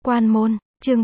Quan môn, chương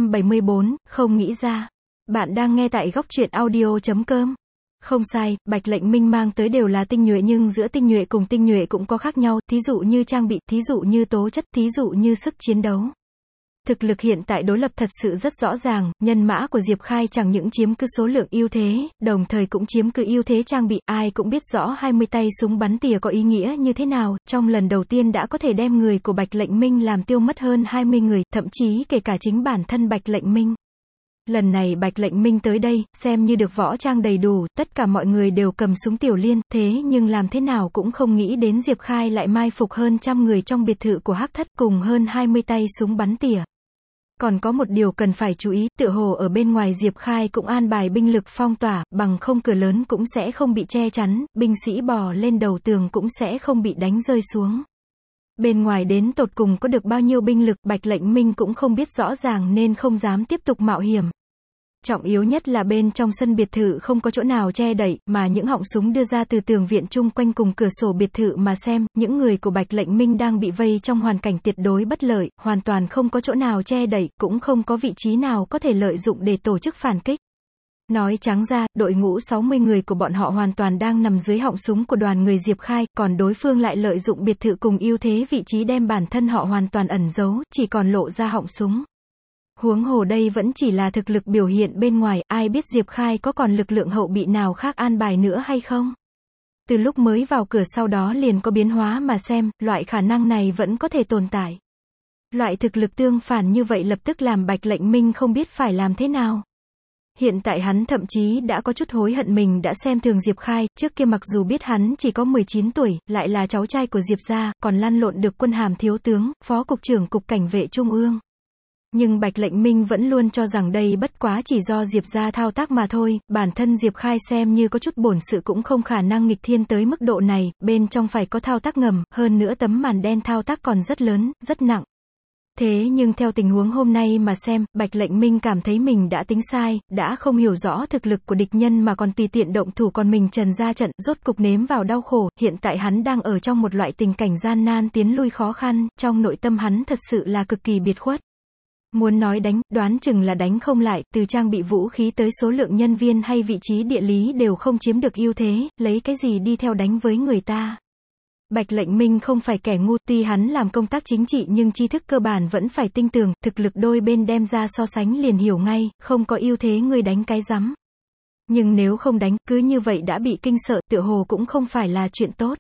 374, không nghĩ ra. Bạn đang nghe tại góc truyện audio.com. Không sai, Bạch Lệnh Minh mang tới đều là tinh nhuệ, nhưng giữa tinh nhuệ cùng tinh nhuệ cũng có khác nhau, thí dụ như trang bị, thí dụ như tố chất, thí dụ như sức chiến đấu. Thực lực hiện tại đối lập thật sự rất rõ ràng, nhân mã của Diệp Khai chẳng những chiếm cứ số lượng ưu thế, đồng thời cũng chiếm cứ ưu thế trang bị, ai cũng biết rõ 20 tay súng bắn tỉa có ý nghĩa như thế nào, trong lần đầu tiên đã có thể đem người của Bạch Lệnh Minh làm tiêu mất hơn 20 người, thậm chí kể cả chính bản thân Bạch Lệnh Minh. Lần này Bạch Lệnh Minh tới đây, xem như được võ trang đầy đủ, tất cả mọi người đều cầm súng tiểu liên, thế nhưng làm thế nào cũng không nghĩ đến Diệp Khai lại mai phục hơn trăm người trong biệt thự của Hắc Thất cùng hơn 20 tay súng bắn tỉa. Còn có một điều cần phải chú ý, tựa hồ ở bên ngoài Diệp Khai cũng an bài binh lực phong tỏa, bằng không cửa lớn cũng sẽ không bị che chắn, binh sĩ bò lên đầu tường cũng sẽ không bị đánh rơi xuống. Bên ngoài đến tột cùng có được bao nhiêu binh lực, Bạch Lệnh Minh cũng không biết rõ ràng nên không dám tiếp tục mạo hiểm. Trọng yếu nhất là bên trong sân biệt thự không có chỗ nào che đậy, mà những họng súng đưa ra từ tường viện chung quanh cùng cửa sổ biệt thự mà xem, những người của Bạch Lệnh Minh đang bị vây trong hoàn cảnh tuyệt đối bất lợi, hoàn toàn không có chỗ nào che đậy, cũng không có vị trí nào có thể lợi dụng để tổ chức phản kích. Nói trắng ra, đội ngũ 60 người của bọn họ hoàn toàn đang nằm dưới họng súng của đoàn người Diệp Khai, còn đối phương lại lợi dụng biệt thự cùng ưu thế vị trí đem bản thân họ hoàn toàn ẩn giấu, chỉ còn lộ ra họng súng. Huống hồ đây vẫn chỉ là thực lực biểu hiện bên ngoài, ai biết Diệp Khai có còn lực lượng hậu bị nào khác an bài nữa hay không? Từ lúc mới vào cửa sau đó liền có biến hóa mà xem, loại khả năng này vẫn có thể tồn tại. Loại thực lực tương phản như vậy lập tức làm Bạch Lệnh Minh không biết phải làm thế nào. Hiện tại hắn thậm chí đã có chút hối hận mình đã xem thường Diệp Khai, trước kia mặc dù biết hắn chỉ có 19 tuổi, lại là cháu trai của Diệp gia, còn lăn lộn được quân hàm thiếu tướng, phó cục trưởng cục cảnh vệ trung ương. Nhưng Bạch Lệnh Minh vẫn luôn cho rằng đây bất quá chỉ do Diệp gia thao tác mà thôi, bản thân Diệp Khai xem như có chút bổn sự cũng không khả năng nghịch thiên tới mức độ này, bên trong phải có thao tác ngầm, hơn nữa tấm màn đen thao tác còn rất lớn, rất nặng. Thế nhưng theo tình huống hôm nay mà xem, Bạch Lệnh Minh cảm thấy mình đã tính sai, đã không hiểu rõ thực lực của địch nhân mà còn tùy tiện động thủ, còn mình trần ra trận, rốt cục nếm vào đau khổ, hiện tại hắn đang ở trong một loại tình cảnh gian nan tiến lui khó khăn, trong nội tâm hắn thật sự là cực kỳ biệt khuất. Muốn nói đánh, đoán chừng là đánh không lại, từ trang bị vũ khí tới số lượng nhân viên hay vị trí địa lý đều không chiếm được ưu thế, lấy cái gì đi theo đánh với người ta. Bạch Lệnh Minh không phải kẻ ngu, tuy hắn làm công tác chính trị nhưng tri thức cơ bản vẫn phải tinh tường, thực lực đôi bên đem ra so sánh liền hiểu ngay, không có ưu thế ngươi đánh cái rắm. Nhưng nếu không đánh, cứ như vậy đã bị kinh sợ, tựa hồ cũng không phải là chuyện tốt.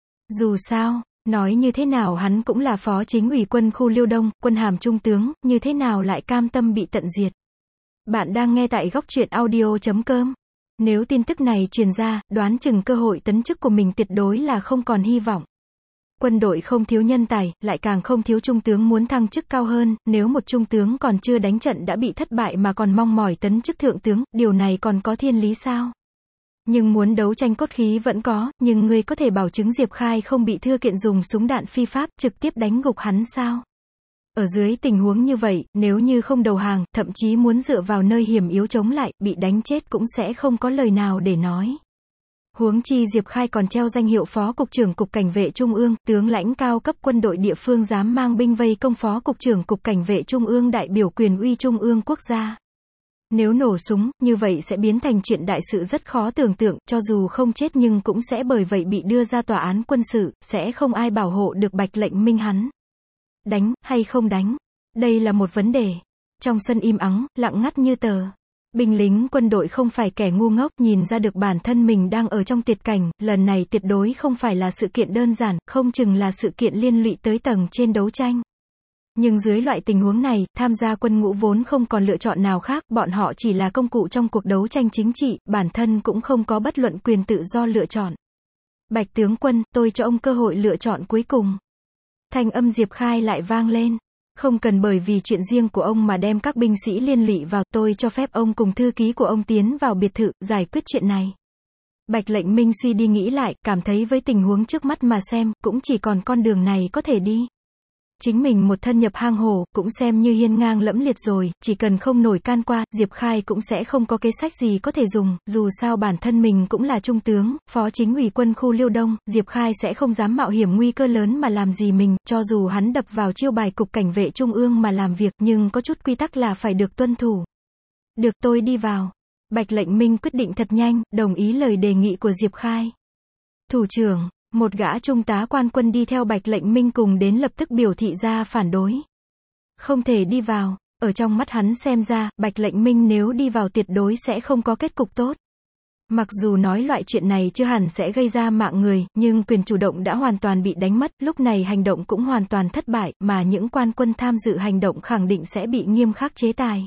Dù sao, nói như thế nào hắn cũng là phó chính ủy quân khu Liêu Đông, quân hàm trung tướng, như thế nào lại cam tâm bị tận diệt. Bạn đang nghe tại góc truyện audio.com. Nếu tin tức này truyền ra, đoán chừng cơ hội tấn chức của mình tuyệt đối là không còn hy vọng. Quân đội không thiếu nhân tài, lại càng không thiếu trung tướng muốn thăng chức cao hơn, nếu một trung tướng còn chưa đánh trận đã bị thất bại mà còn mong mỏi tấn chức thượng tướng, điều này còn có thiên lý sao? Nhưng muốn đấu tranh cốt khí vẫn có, nhưng ngươi có thể bảo chứng Diệp Khai không bị thưa kiện dùng súng đạn phi pháp, trực tiếp đánh gục hắn sao? Ở dưới tình huống như vậy, nếu như không đầu hàng, thậm chí muốn dựa vào nơi hiểm yếu chống lại, bị đánh chết cũng sẽ không có lời nào để nói. Huống chi Diệp Khai còn treo danh hiệu phó cục trưởng cục cảnh vệ trung ương, tướng lãnh cao cấp quân đội địa phương dám mang binh vây công phó cục trưởng cục cảnh vệ trung ương đại biểu quyền uy trung ương quốc gia. Nếu nổ súng, như vậy sẽ biến thành chuyện đại sự rất khó tưởng tượng, cho dù không chết nhưng cũng sẽ bởi vậy bị đưa ra tòa án quân sự, sẽ không ai bảo hộ được Bạch Lệnh Minh hắn. Đánh, hay không đánh? Đây là một vấn đề. Trong sân im ắng, lặng ngắt như tờ. Binh lính quân đội không phải kẻ ngu ngốc, nhìn ra được bản thân mình đang ở trong tuyệt cảnh, lần này tuyệt đối không phải là sự kiện đơn giản, không chừng là sự kiện liên lụy tới tầng trên đấu tranh. Nhưng dưới loại tình huống này, tham gia quân ngũ vốn không còn lựa chọn nào khác, bọn họ chỉ là công cụ trong cuộc đấu tranh chính trị, bản thân cũng không có bất luận quyền tự do lựa chọn. Bạch tướng quân, tôi cho ông cơ hội lựa chọn cuối cùng. Thanh âm Diệp Khai lại vang lên. Không cần bởi vì chuyện riêng của ông mà đem các binh sĩ liên lụy vào, tôi cho phép ông cùng thư ký của ông tiến vào biệt thự, giải quyết chuyện này. Bạch Lệnh Minh suy đi nghĩ lại, cảm thấy với tình huống trước mắt mà xem, cũng chỉ còn con đường này có thể đi. Chính mình một thân nhập hang hổ, cũng xem như hiên ngang lẫm liệt rồi, chỉ cần không nổi can qua, Diệp Khai cũng sẽ không có kế sách gì có thể dùng, dù sao bản thân mình cũng là trung tướng, phó chính ủy quân khu Liêu Đông, Diệp Khai sẽ không dám mạo hiểm nguy cơ lớn mà làm gì mình, cho dù hắn đập vào chiêu bài cục cảnh vệ trung ương mà làm việc, nhưng có chút quy tắc là phải được tuân thủ. Được, tôi đi vào. Bạch Lệnh Minh quyết định thật nhanh, đồng ý lời đề nghị của Diệp Khai. Thủ trưởng, một gã trung tá quan quân đi theo Bạch Lệnh Minh cùng đến lập tức biểu thị ra phản đối. Không thể đi vào, ở trong mắt hắn xem ra, Bạch Lệnh Minh nếu đi vào tuyệt đối sẽ không có kết cục tốt. Mặc dù nói loại chuyện này chưa hẳn sẽ gây ra mạng người, nhưng quyền chủ động đã hoàn toàn bị đánh mất, lúc này hành động cũng hoàn toàn thất bại, mà những quan quân tham dự hành động khẳng định sẽ bị nghiêm khắc chế tài.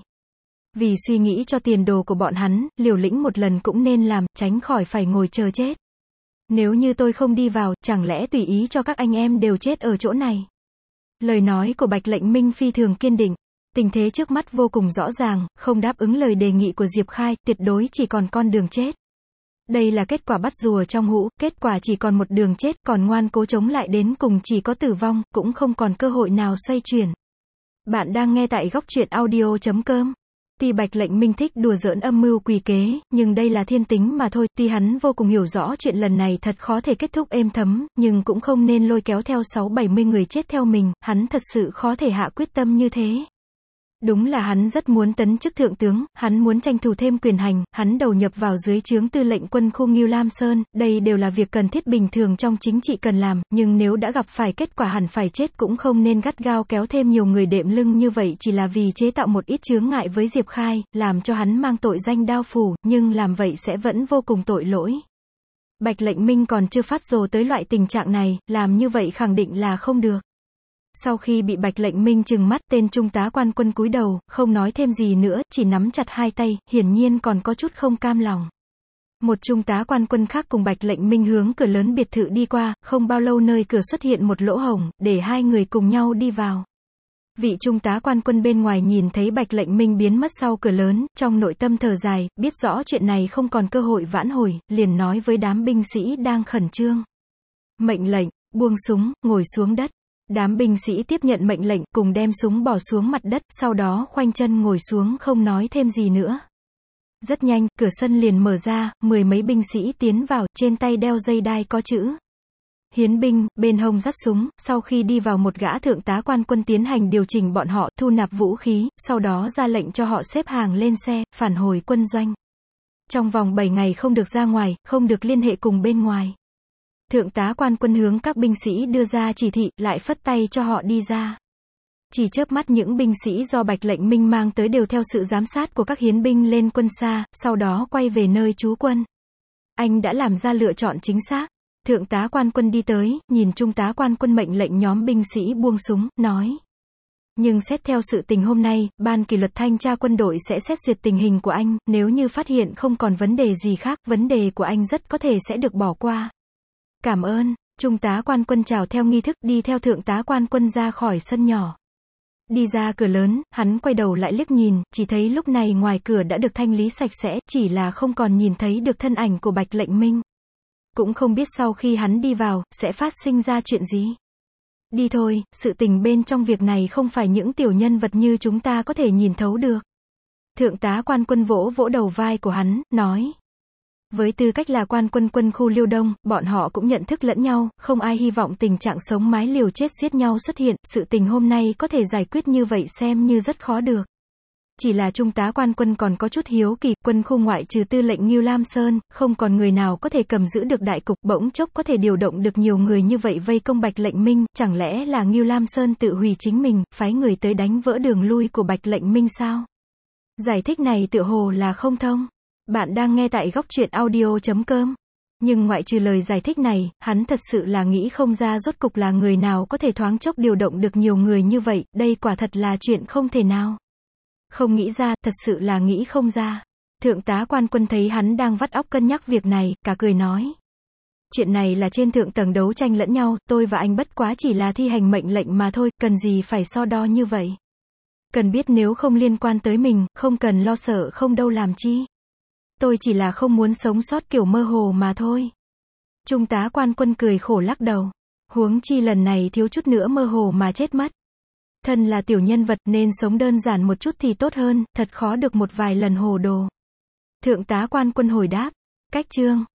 Vì suy nghĩ cho tiền đồ của bọn hắn, liều lĩnh một lần cũng nên làm, tránh khỏi phải ngồi chờ chết. Nếu như tôi không đi vào, chẳng lẽ tùy ý cho các anh em đều chết ở chỗ này? Lời nói của Bạch Lệnh Minh phi thường kiên định. Tình thế trước mắt vô cùng rõ ràng, không đáp ứng lời đề nghị của Diệp Khai, tuyệt đối chỉ còn con đường chết. Đây là kết quả bắt rùa trong hũ, kết quả chỉ còn một đường chết, còn ngoan cố chống lại đến cùng chỉ có tử vong, cũng không còn cơ hội nào xoay chuyển. Bạn đang nghe tại Góc Truyện Audio.com. Tuy Bạch Lệnh Minh thích đùa giỡn âm mưu quỷ kế, nhưng đây là thiên tính mà thôi, tuy hắn vô cùng hiểu rõ chuyện lần này thật khó thể kết thúc êm thấm, nhưng cũng không nên lôi kéo theo 6-70 người chết theo mình, hắn thật sự khó thể hạ quyết tâm như thế. Đúng là hắn rất muốn tấn chức thượng tướng, hắn muốn tranh thủ thêm quyền hành, hắn đầu nhập vào dưới trướng tư lệnh quân khu Ngưu Lam Sơn, đây đều là việc cần thiết bình thường trong chính trị cần làm, nhưng nếu đã gặp phải kết quả hẳn phải chết cũng không nên gắt gao kéo thêm nhiều người đệm lưng như vậy chỉ là vì chế tạo một ít chướng ngại với Diệp Khai, làm cho hắn mang tội danh đao phủ, nhưng làm vậy sẽ vẫn vô cùng tội lỗi. Bạch Lệnh Minh còn chưa phát rồ tới loại tình trạng này, làm như vậy khẳng định là không được. Sau khi bị Bạch Lệnh Minh trừng mắt, tên trung tá quan quân cúi đầu, không nói thêm gì nữa, chỉ nắm chặt hai tay, hiển nhiên còn có chút không cam lòng. Một trung tá quan quân khác cùng Bạch Lệnh Minh hướng cửa lớn biệt thự đi qua, không bao lâu nơi cửa xuất hiện một lỗ hổng, để hai người cùng nhau đi vào. Vị trung tá quan quân bên ngoài nhìn thấy Bạch Lệnh Minh biến mất sau cửa lớn, trong nội tâm thở dài, biết rõ chuyện này không còn cơ hội vãn hồi, liền nói với đám binh sĩ đang khẩn trương. Mệnh lệnh, buông súng, ngồi xuống đất. Đám binh sĩ tiếp nhận mệnh lệnh, cùng đem súng bỏ xuống mặt đất, sau đó khoanh chân ngồi xuống không nói thêm gì nữa. Rất nhanh, cửa sân liền mở ra, 10 mấy binh sĩ tiến vào, trên tay đeo dây đai có chữ hiến binh, bên hông dắt súng, sau khi đi vào một gã thượng tá quan quân tiến hành điều chỉnh bọn họ, thu nạp vũ khí, sau đó ra lệnh cho họ xếp hàng lên xe, phản hồi quân doanh. Trong vòng 7 ngày không được ra ngoài, không được liên hệ cùng bên ngoài. Thượng tá quan quân hướng các binh sĩ đưa ra chỉ thị, lại phất tay cho họ đi ra. Chỉ chớp mắt những binh sĩ do Bạch Lệnh Minh mang tới đều theo sự giám sát của các hiến binh lên quân xa, sau đó quay về nơi trú quân. Anh đã làm ra lựa chọn chính xác. Thượng tá quan quân đi tới, nhìn trung tá quan quân mệnh lệnh nhóm binh sĩ buông súng, nói. Nhưng xét theo sự tình hôm nay, ban kỷ luật thanh tra quân đội sẽ xét duyệt tình hình của anh, nếu như phát hiện không còn vấn đề gì khác, vấn đề của anh rất có thể sẽ được bỏ qua. Cảm ơn. Trung tá quan quân chào theo nghi thức, đi theo thượng tá quan quân ra khỏi sân nhỏ. Đi ra cửa lớn, hắn quay đầu lại liếc nhìn, chỉ thấy lúc này ngoài cửa đã được thanh lý sạch sẽ, chỉ là không còn nhìn thấy được thân ảnh của Bạch Lệnh Minh. Cũng không biết sau khi hắn đi vào, sẽ phát sinh ra chuyện gì. Đi thôi, sự tình bên trong việc này không phải những tiểu nhân vật như chúng ta có thể nhìn thấu được. Thượng tá quan quân vỗ vỗ đầu vai của hắn, nói. Với tư cách là quan quân quân khu Liêu Đông, bọn họ cũng nhận thức lẫn nhau, không ai hy vọng tình trạng sống mái liều chết giết nhau xuất hiện, sự tình hôm nay có thể giải quyết như vậy xem như rất khó được. Chỉ là trung tá quan quân còn có chút hiếu kỳ, quân khu ngoại trừ tư lệnh Ngưu Lam Sơn, không còn người nào có thể cầm giữ được đại cục, bỗng chốc có thể điều động được nhiều người như vậy vây công Bạch Lệnh Minh, chẳng lẽ là Ngưu Lam Sơn tự hủy chính mình, phái người tới đánh vỡ đường lui của Bạch Lệnh Minh sao? Giải thích này tựa hồ là không thông. Bạn đang nghe tại Góc Truyện Audio.com. Nhưng ngoại trừ lời giải thích này, hắn thật sự là nghĩ không ra rốt cục là người nào có thể thoáng chốc điều động được nhiều người như vậy, đây quả thật là chuyện không thể nào. Không nghĩ ra, thật sự là nghĩ không ra. Thượng tá quan quân thấy hắn đang vắt óc cân nhắc việc này, cả cười nói. Chuyện này là trên thượng tầng đấu tranh lẫn nhau, tôi và anh bất quá chỉ là thi hành mệnh lệnh mà thôi, cần gì phải so đo như vậy. Cần biết nếu không liên quan tới mình, không cần lo sợ không đâu làm chi. Tôi chỉ là không muốn sống sót kiểu mơ hồ mà thôi. Trung tá quan quân cười khổ lắc đầu. Huống chi lần này thiếu chút nữa mơ hồ mà chết mất. Thân là tiểu nhân vật nên sống đơn giản một chút thì tốt hơn, thật khó được một vài lần hồ đồ. Thượng tá quan quân hồi đáp. Cách chương